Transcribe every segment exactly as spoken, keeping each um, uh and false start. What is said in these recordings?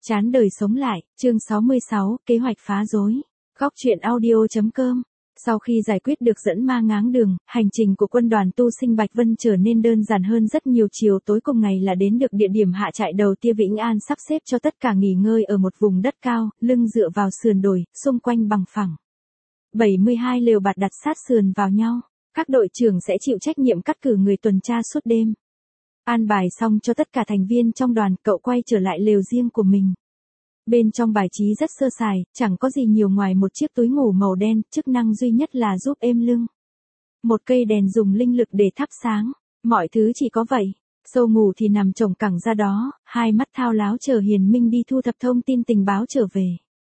Chán đời sống lại, chương sáu mươi sáu, kế hoạch phá rối. Góc truyện audio.com. Sau khi giải quyết được dẫn ma ngáng đường, hành trình của quân đoàn tu sinh Bạch Vân trở nên đơn giản hơn rất nhiều. Chiều tối cùng ngày là đến được địa điểm hạ trại đầu tia Vĩnh An, sắp xếp cho tất cả nghỉ ngơi ở một vùng đất cao, lưng dựa vào sườn đồi, xung quanh bằng phẳng. bảy mươi hai lều bạt đặt sát sườn vào nhau. Các đội trưởng sẽ chịu trách nhiệm cắt cử người tuần tra suốt đêm. An bài xong cho tất cả thành viên trong đoàn, cậu quay trở lại lều riêng của mình. Bên trong bài trí rất sơ sài, chẳng có gì nhiều ngoài một chiếc túi ngủ màu đen, chức năng duy nhất là giúp êm lưng. Một cây đèn dùng linh lực để thắp sáng, mọi thứ chỉ có vậy. Sâu ngủ thì nằm chồng cẳng ra đó, hai mắt thao láo chờ Hiền Minh đi thu thập thông tin tình báo trở về.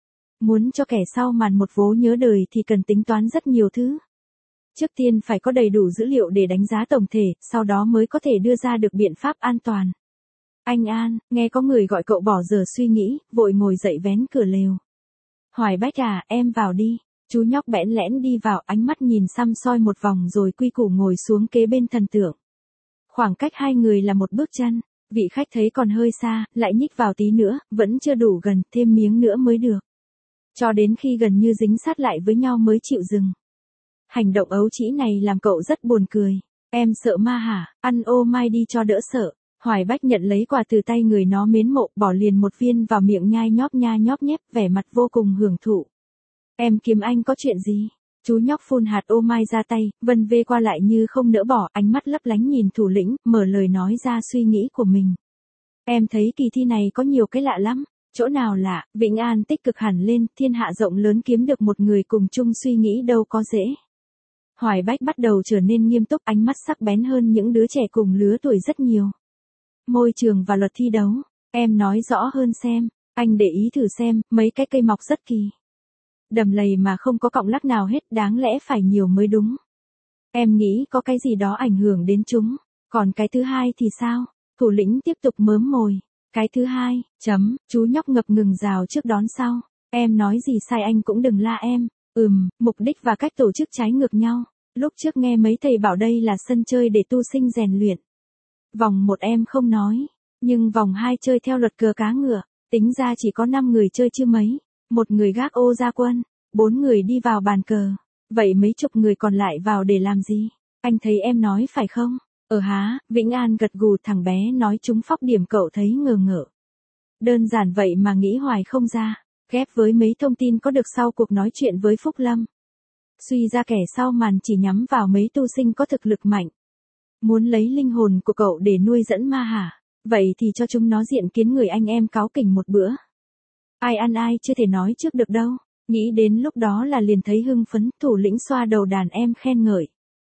Muốn cho kẻ sau màn một vố nhớ đời thì cần tính toán rất nhiều thứ. Trước tiên phải có đầy đủ dữ liệu để đánh giá tổng thể, sau đó mới có thể đưa ra được biện pháp an toàn. Anh An, nghe có người gọi cậu bỏ giờ suy nghĩ, vội ngồi dậy vén cửa lều. Hoài Bách à, em vào đi. Chú nhóc bẽn lẽn đi vào, ánh mắt nhìn xăm soi một vòng rồi quy củ ngồi xuống kế bên thần tượng. Khoảng cách hai người là một bước chân, vị khách thấy còn hơi xa, lại nhích vào tí nữa, vẫn chưa đủ gần, thêm miếng nữa mới được. Cho đến khi gần như dính sát lại với nhau mới chịu dừng. Hành động ấu trĩ này làm cậu rất buồn cười. Em sợ ma hả, ăn ô mai đi cho đỡ sợ. Hoài Bách nhận lấy quà từ tay người nó mến mộ, bỏ liền một viên vào miệng nhai nhóp nha nhóp nhép, vẻ mặt vô cùng hưởng thụ. Em kiếm anh có chuyện gì? Chú nhóc phun hạt ô mai ra tay, vân vê qua lại như không nỡ bỏ, ánh mắt lấp lánh nhìn thủ lĩnh, mở lời nói ra suy nghĩ của mình. Em thấy kỳ thi này có nhiều cái lạ lắm. Chỗ nào lạ? Vĩnh An tích cực hẳn lên, thiên hạ rộng lớn kiếm được một người cùng chung suy nghĩ đâu có dễ. Hoài Bách bắt đầu trở nên nghiêm túc, ánh mắt sắc bén hơn những đứa trẻ cùng lứa tuổi rất nhiều. Môi trường và luật thi đấu, em nói rõ hơn xem, anh để ý thử xem, mấy cái cây mọc rất kỳ. Đầm lầy mà không có cọng lắc nào hết, đáng lẽ phải nhiều mới đúng. Em nghĩ có cái gì đó ảnh hưởng đến chúng, còn cái thứ hai thì sao? Thủ lĩnh tiếp tục mớm mồi. Cái thứ hai, chấm, chú nhóc ngập ngừng rào trước đón sau. Em nói gì sai anh cũng đừng la em. Ừm, mục đích và cách tổ chức trái ngược nhau. Lúc trước nghe mấy thầy bảo đây là sân chơi để tu sinh rèn luyện. Vòng một em không nói, nhưng vòng hai chơi theo luật cờ cá ngựa, tính ra chỉ có năm người chơi chứ mấy. Một người gác ô ra quân, bốn người đi vào bàn cờ. Vậy mấy chục người còn lại vào để làm gì? Anh thấy em nói phải không? Ờ há, Vĩnh An gật gù, thằng bé nói trúng phóc điểm, cậu thấy ngờ ngợ. Đơn giản vậy mà nghĩ hoài không ra, ghép với mấy thông tin có được sau cuộc nói chuyện với Phúc Lâm. Suy ra kẻ sau màn chỉ nhắm vào mấy tu sinh có thực lực mạnh. Muốn lấy linh hồn của cậu để nuôi dẫn ma hả? Vậy thì cho chúng nó diện kiến người anh em cáu kỉnh một bữa. Ai ăn ai chưa thể nói trước được đâu. Nghĩ đến lúc đó là liền thấy hưng phấn, thủ lĩnh xoa đầu đàn em khen ngợi.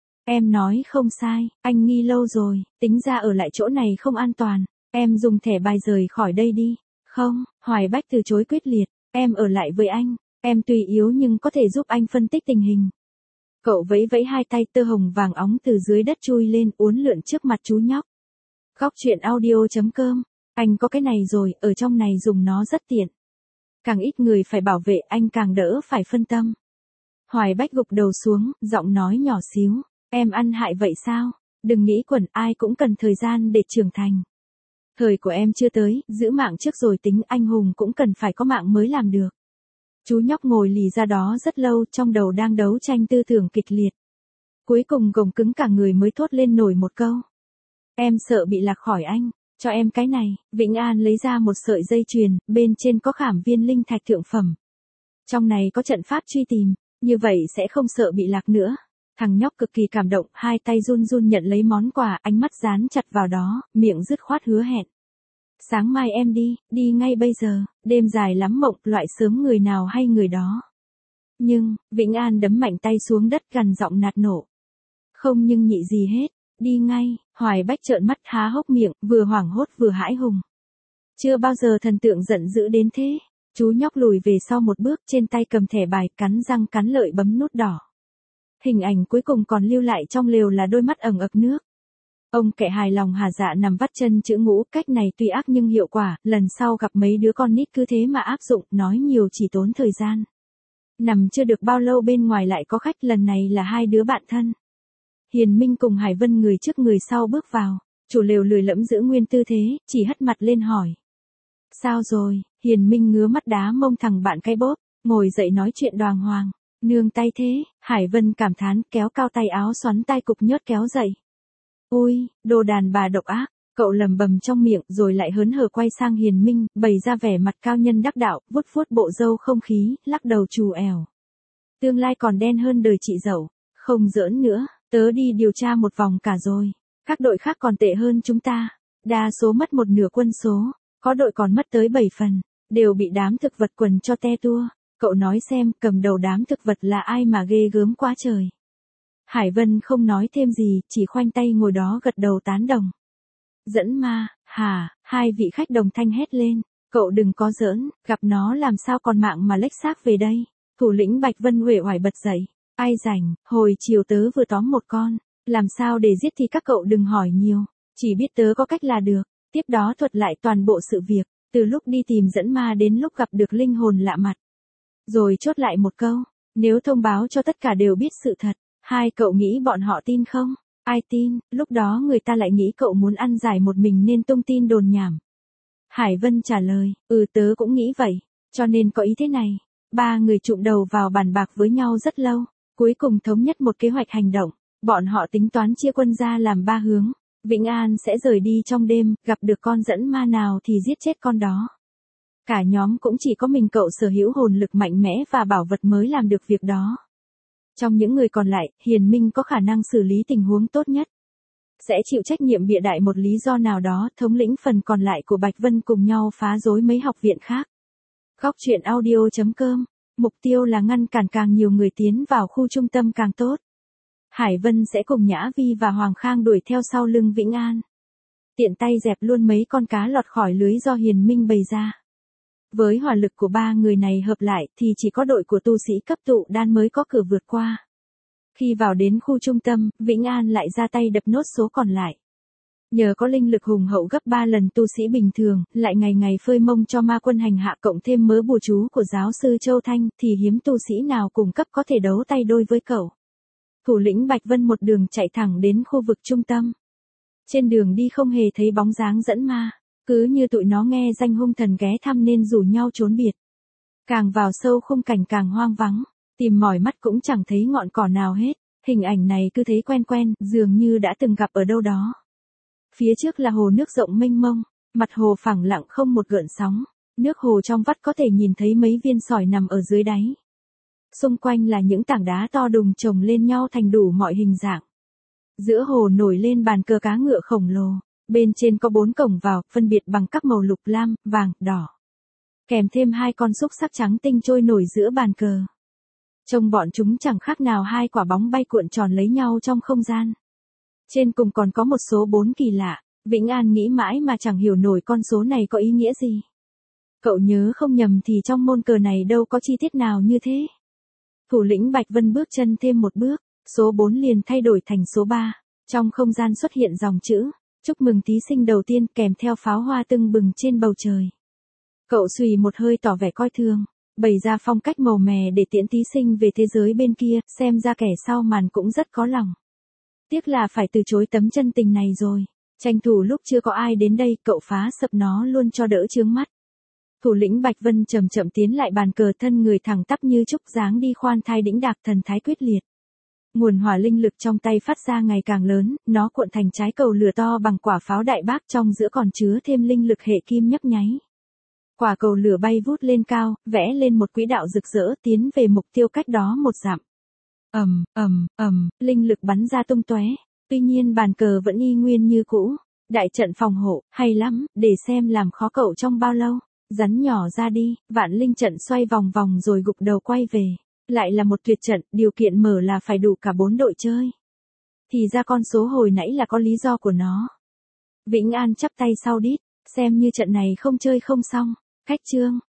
Em nói không sai, anh nghi lâu rồi, tính ra ở lại chỗ này không an toàn. Em dùng thẻ bài rời khỏi đây đi. Không, Hoài Bách từ chối quyết liệt. Em ở lại với anh. Em tuy yếu nhưng có thể giúp anh phân tích tình hình. Cậu vẫy vẫy hai tay, tơ hồng vàng óng từ dưới đất chui lên, uốn lượn trước mặt chú nhóc. Góc truyện audio.com. Anh có cái này rồi, ở trong này dùng nó rất tiện. Càng ít người phải bảo vệ anh càng đỡ phải phân tâm. Hoài Bách gục đầu xuống, giọng nói nhỏ xíu. Em ăn hại vậy sao? Đừng nghĩ quẩn, ai cũng cần thời gian để trưởng thành. Thời của em chưa tới, giữ mạng trước rồi tính, anh hùng cũng cần phải có mạng mới làm được. Chú nhóc ngồi lì ra đó rất lâu, trong đầu đang đấu tranh tư tưởng kịch liệt. Cuối cùng gồng cứng cả người mới thốt lên nổi một câu. Em sợ bị lạc khỏi anh, cho em cái này. Vĩnh An lấy ra một sợi dây chuyền, bên trên có khảm viên linh thạch thượng phẩm. Trong này có trận pháp truy tìm, như vậy sẽ không sợ bị lạc nữa. Thằng nhóc cực kỳ cảm động, hai tay run run nhận lấy món quà, ánh mắt dán chặt vào đó, miệng dứt khoát hứa hẹn. Sáng mai em đi, đi ngay bây giờ, đêm dài lắm mộng, loại sớm người nào hay người đó. Nhưng, Vĩnh An đấm mạnh tay xuống đất gằn giọng nạt nổ. Không nhưng nhị gì hết, đi ngay. Hoài Bách trợn mắt há hốc miệng, vừa hoảng hốt vừa hãi hùng. Chưa bao giờ thần tượng giận dữ đến thế. Chú nhóc lùi về sau một bước, trên tay cầm thẻ bài, cắn răng cắn lợi bấm nút đỏ. Hình ảnh cuối cùng còn lưu lại trong lều là đôi mắt ẩn ực nước. Ông kệ hài lòng hà dạ nằm vắt chân chữ ngũ, cách này tuy ác nhưng hiệu quả, lần sau gặp mấy đứa con nít cứ thế mà áp dụng, nói nhiều chỉ tốn thời gian. Nằm chưa được bao lâu bên ngoài lại có khách, lần này là hai đứa bạn thân. Hiền Minh cùng Hải Vân người trước người sau bước vào, chủ lều lười lẫm giữ nguyên tư thế, chỉ hất mặt lên hỏi. Sao rồi? Hiền Minh ngứa mắt đá mông thằng bạn cái bốp, ngồi dậy nói chuyện đoàng hoàng. Nương tay thế, Hải Vân cảm thán kéo cao tay áo xoắn tai cục nhớt kéo dậy. Ui, đồ đàn bà độc ác, cậu lầm bầm trong miệng rồi lại hớn hở quay sang Hiền Minh, bày ra vẻ mặt cao nhân đắc đạo, vuốt vuốt bộ râu không khí, lắc đầu trù ẻo. Tương lai còn đen hơn đời chị dậu, không giỡn nữa, tớ đi điều tra một vòng cả rồi. Các đội khác còn tệ hơn chúng ta, đa số mất một nửa quân số, có đội còn mất tới bảy phần, đều bị đám thực vật quần cho te tua. Cậu nói xem, cầm đầu đám thực vật là ai mà ghê gớm quá trời. Hải Vân không nói thêm gì, chỉ khoanh tay ngồi đó gật đầu tán đồng. Dẫn ma, hả, hai vị khách đồng thanh hét lên, cậu đừng có giỡn, gặp nó làm sao còn mạng mà lếch xác về đây. Thủ lĩnh Bạch Vân uể oải bật dậy, ai rảnh, hồi chiều tớ vừa tóm một con, làm sao để giết thì các cậu đừng hỏi nhiều, chỉ biết tớ có cách là được. Tiếp đó thuật lại toàn bộ sự việc, từ lúc đi tìm dẫn ma đến lúc gặp được linh hồn lạ mặt. Rồi chốt lại một câu, nếu thông báo cho tất cả đều biết sự thật, hai cậu nghĩ bọn họ tin không? Ai tin, lúc đó người ta lại nghĩ cậu muốn ăn giải một mình nên tung tin đồn nhảm. Hải Vân trả lời, ừ tớ cũng nghĩ vậy, cho nên có ý thế này. Ba người chụm đầu vào bàn bạc với nhau rất lâu, cuối cùng thống nhất một kế hoạch hành động. Bọn họ tính toán chia quân ra làm ba hướng. Vĩnh An sẽ rời đi trong đêm, gặp được con dẫn ma nào thì giết chết con đó. Cả nhóm cũng chỉ có mình cậu sở hữu hồn lực mạnh mẽ và bảo vật mới làm được việc đó. Trong những người còn lại, Hiền Minh có khả năng xử lý tình huống tốt nhất. Sẽ chịu trách nhiệm bịa đại một lý do nào đó, thống lĩnh phần còn lại của Bạch Vân cùng nhau phá rối mấy học viện khác. Góc truyện audio chấm com, mục tiêu là ngăn cản càng nhiều người tiến vào khu trung tâm càng tốt. Hải Vân sẽ cùng Nhã Vi và Hoàng Khang đuổi theo sau lưng Vĩnh An. Tiện tay dẹp luôn mấy con cá lọt khỏi lưới do Hiền Minh bày ra. Với hỏa lực của ba người này hợp lại thì chỉ có đội của tu sĩ cấp tụ đan mới có cửa vượt qua. Khi vào đến khu trung tâm, Vĩnh An lại ra tay đập nốt số còn lại. Nhờ có linh lực hùng hậu gấp ba lần tu sĩ bình thường, lại ngày ngày phơi mông cho ma quân hành hạ cộng thêm mớ bùa chú của giáo sư Châu Thanh thì hiếm tu sĩ nào cùng cấp có thể đấu tay đôi với cậu. Thủ lĩnh Bạch Vân một đường chạy thẳng đến khu vực trung tâm. Trên đường đi không hề thấy bóng dáng dẫn ma, cứ như tụi nó nghe danh hung thần ghé thăm nên rủ nhau trốn biệt. Càng vào sâu khung cảnh càng hoang vắng, tìm mỏi mắt cũng chẳng thấy ngọn cỏ nào hết, hình ảnh này cứ thấy quen quen, dường như đã từng gặp ở đâu đó. Phía trước là hồ nước rộng mênh mông, mặt hồ phẳng lặng không một gợn sóng, nước hồ trong vắt có thể nhìn thấy mấy viên sỏi nằm ở dưới đáy. Xung quanh là những tảng đá to đùng chồng lên nhau thành đủ mọi hình dạng. Giữa hồ nổi lên bàn cờ cá ngựa khổng lồ, bên trên có bốn cổng vào, phân biệt bằng các màu lục lam, vàng, đỏ. Kèm thêm hai con xúc sắc trắng tinh trôi nổi giữa bàn cờ. Trông bọn chúng chẳng khác nào hai quả bóng bay cuộn tròn lấy nhau trong không gian. Trên cùng còn có một số bốn kỳ lạ, Vĩnh An nghĩ mãi mà chẳng hiểu nổi con số này có ý nghĩa gì. Cậu nhớ không nhầm thì trong môn cờ này đâu có chi tiết nào như thế. Thủ lĩnh Bạch Vân bước chân thêm một bước, số bốn liền thay đổi thành số ba. Trong không gian xuất hiện dòng chữ, chúc mừng thí sinh đầu tiên kèm theo pháo hoa tưng bừng trên bầu trời. Cậu xùy một hơi tỏ vẻ coi thường, bày ra phong cách màu mè để tiễn thí sinh về thế giới bên kia, xem ra kẻ sau màn cũng rất có lòng. Tiếc là phải từ chối tấm chân tình này rồi, tranh thủ lúc chưa có ai đến đây cậu phá sập nó luôn cho đỡ chướng mắt. Thủ lĩnh Bạch Vân chậm chậm tiến lại bàn cờ, thân người thẳng tắp như trúc, dáng đi khoan thai đĩnh đạc, thần thái quyết liệt. Nguồn hỏa linh lực trong tay phát ra ngày càng lớn, nó cuộn thành trái cầu lửa to bằng quả pháo đại bác, trong giữa còn chứa thêm linh lực hệ kim nhấp nháy. Quả cầu lửa bay vút lên cao, vẽ lên một quỹ đạo rực rỡ tiến về mục tiêu cách đó một dặm. Ầm, ầm, ầm, linh lực bắn ra tung tóe. Tuy nhiên bàn cờ vẫn y nguyên như cũ. Đại trận phòng hộ, hay lắm, để xem làm khó cậu trong bao lâu. Rắn nhỏ ra đi, vạn linh trận xoay vòng vòng rồi gục đầu quay về. Lại là một tuyệt trận, điều kiện mở là phải đủ cả bốn đội chơi. Thì ra con số hồi nãy là có lý do của nó. Vĩnh An chắp tay sau đít, xem như trận này không chơi không xong. Khách trương,